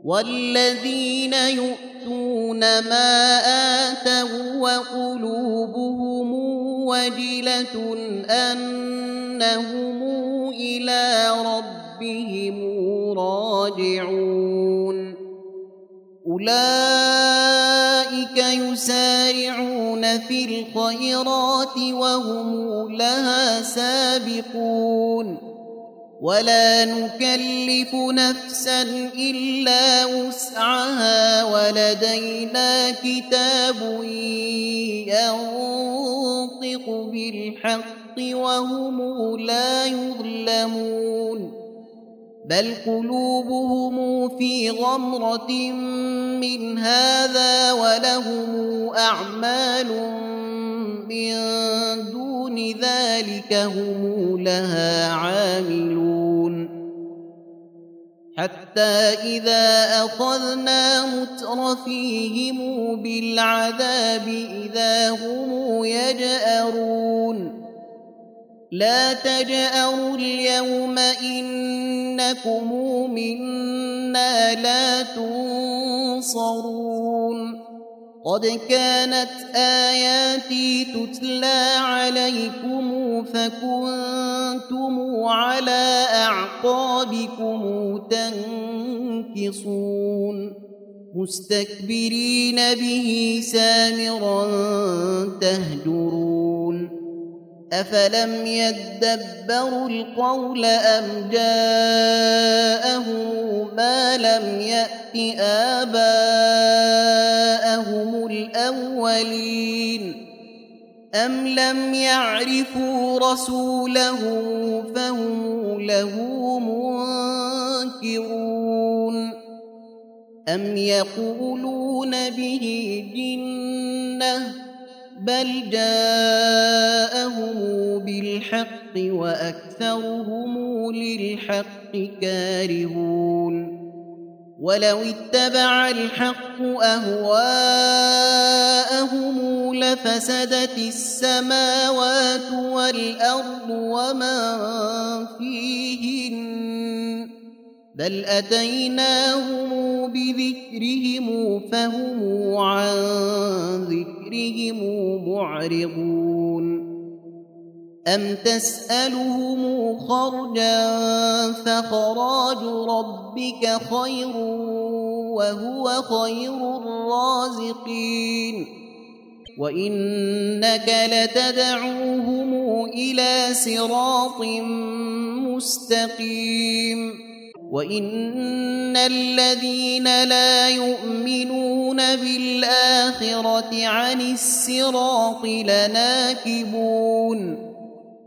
والذين يؤتون ما آتوا وقلوبهم وجلة أنهم إلى ربهم راجعون أولئك يسارعون في الخيرات وهم لها سابقون ولا نكلف نفسا إلا وسعها ولدينا كتاب ينطق بالحق وهم لا يظلمون بل قلوبهم في غمرة من هذا ولهم أعمال من دون ذلك هم لها عاملون حتى إذا أخذنا مترفيهم بالعذاب إذا هم يجأرون لا تجأروا اليوم إنكم منا لا تنصرون قد كانت آياتي تتلى عليكم فكنتم على أعقابكم تنكصون مستكبرين به سامرا تهجرون أفلم يدبروا القول أم جاءهم ما لم يأت آباءهم الأولين أم لم يعرفوا رسوله فهم له منكرون أم يقولون به جنة بل جاءهم بالحق وأكثرهم للحق كارهون ولو اتبع الحق أهواءهم لفسدت السماوات والأرض ومن فيهن بل أتيناهم بذكرهم فهم عن ذكرهم معرضون أم تسألهم خرجا فخراج ربك خير وهو خير الرازقين وإنك لتدعوهم إلى صراط مستقيم وإن الذين لا يؤمنون بالآخرة عن الصراط لناكبون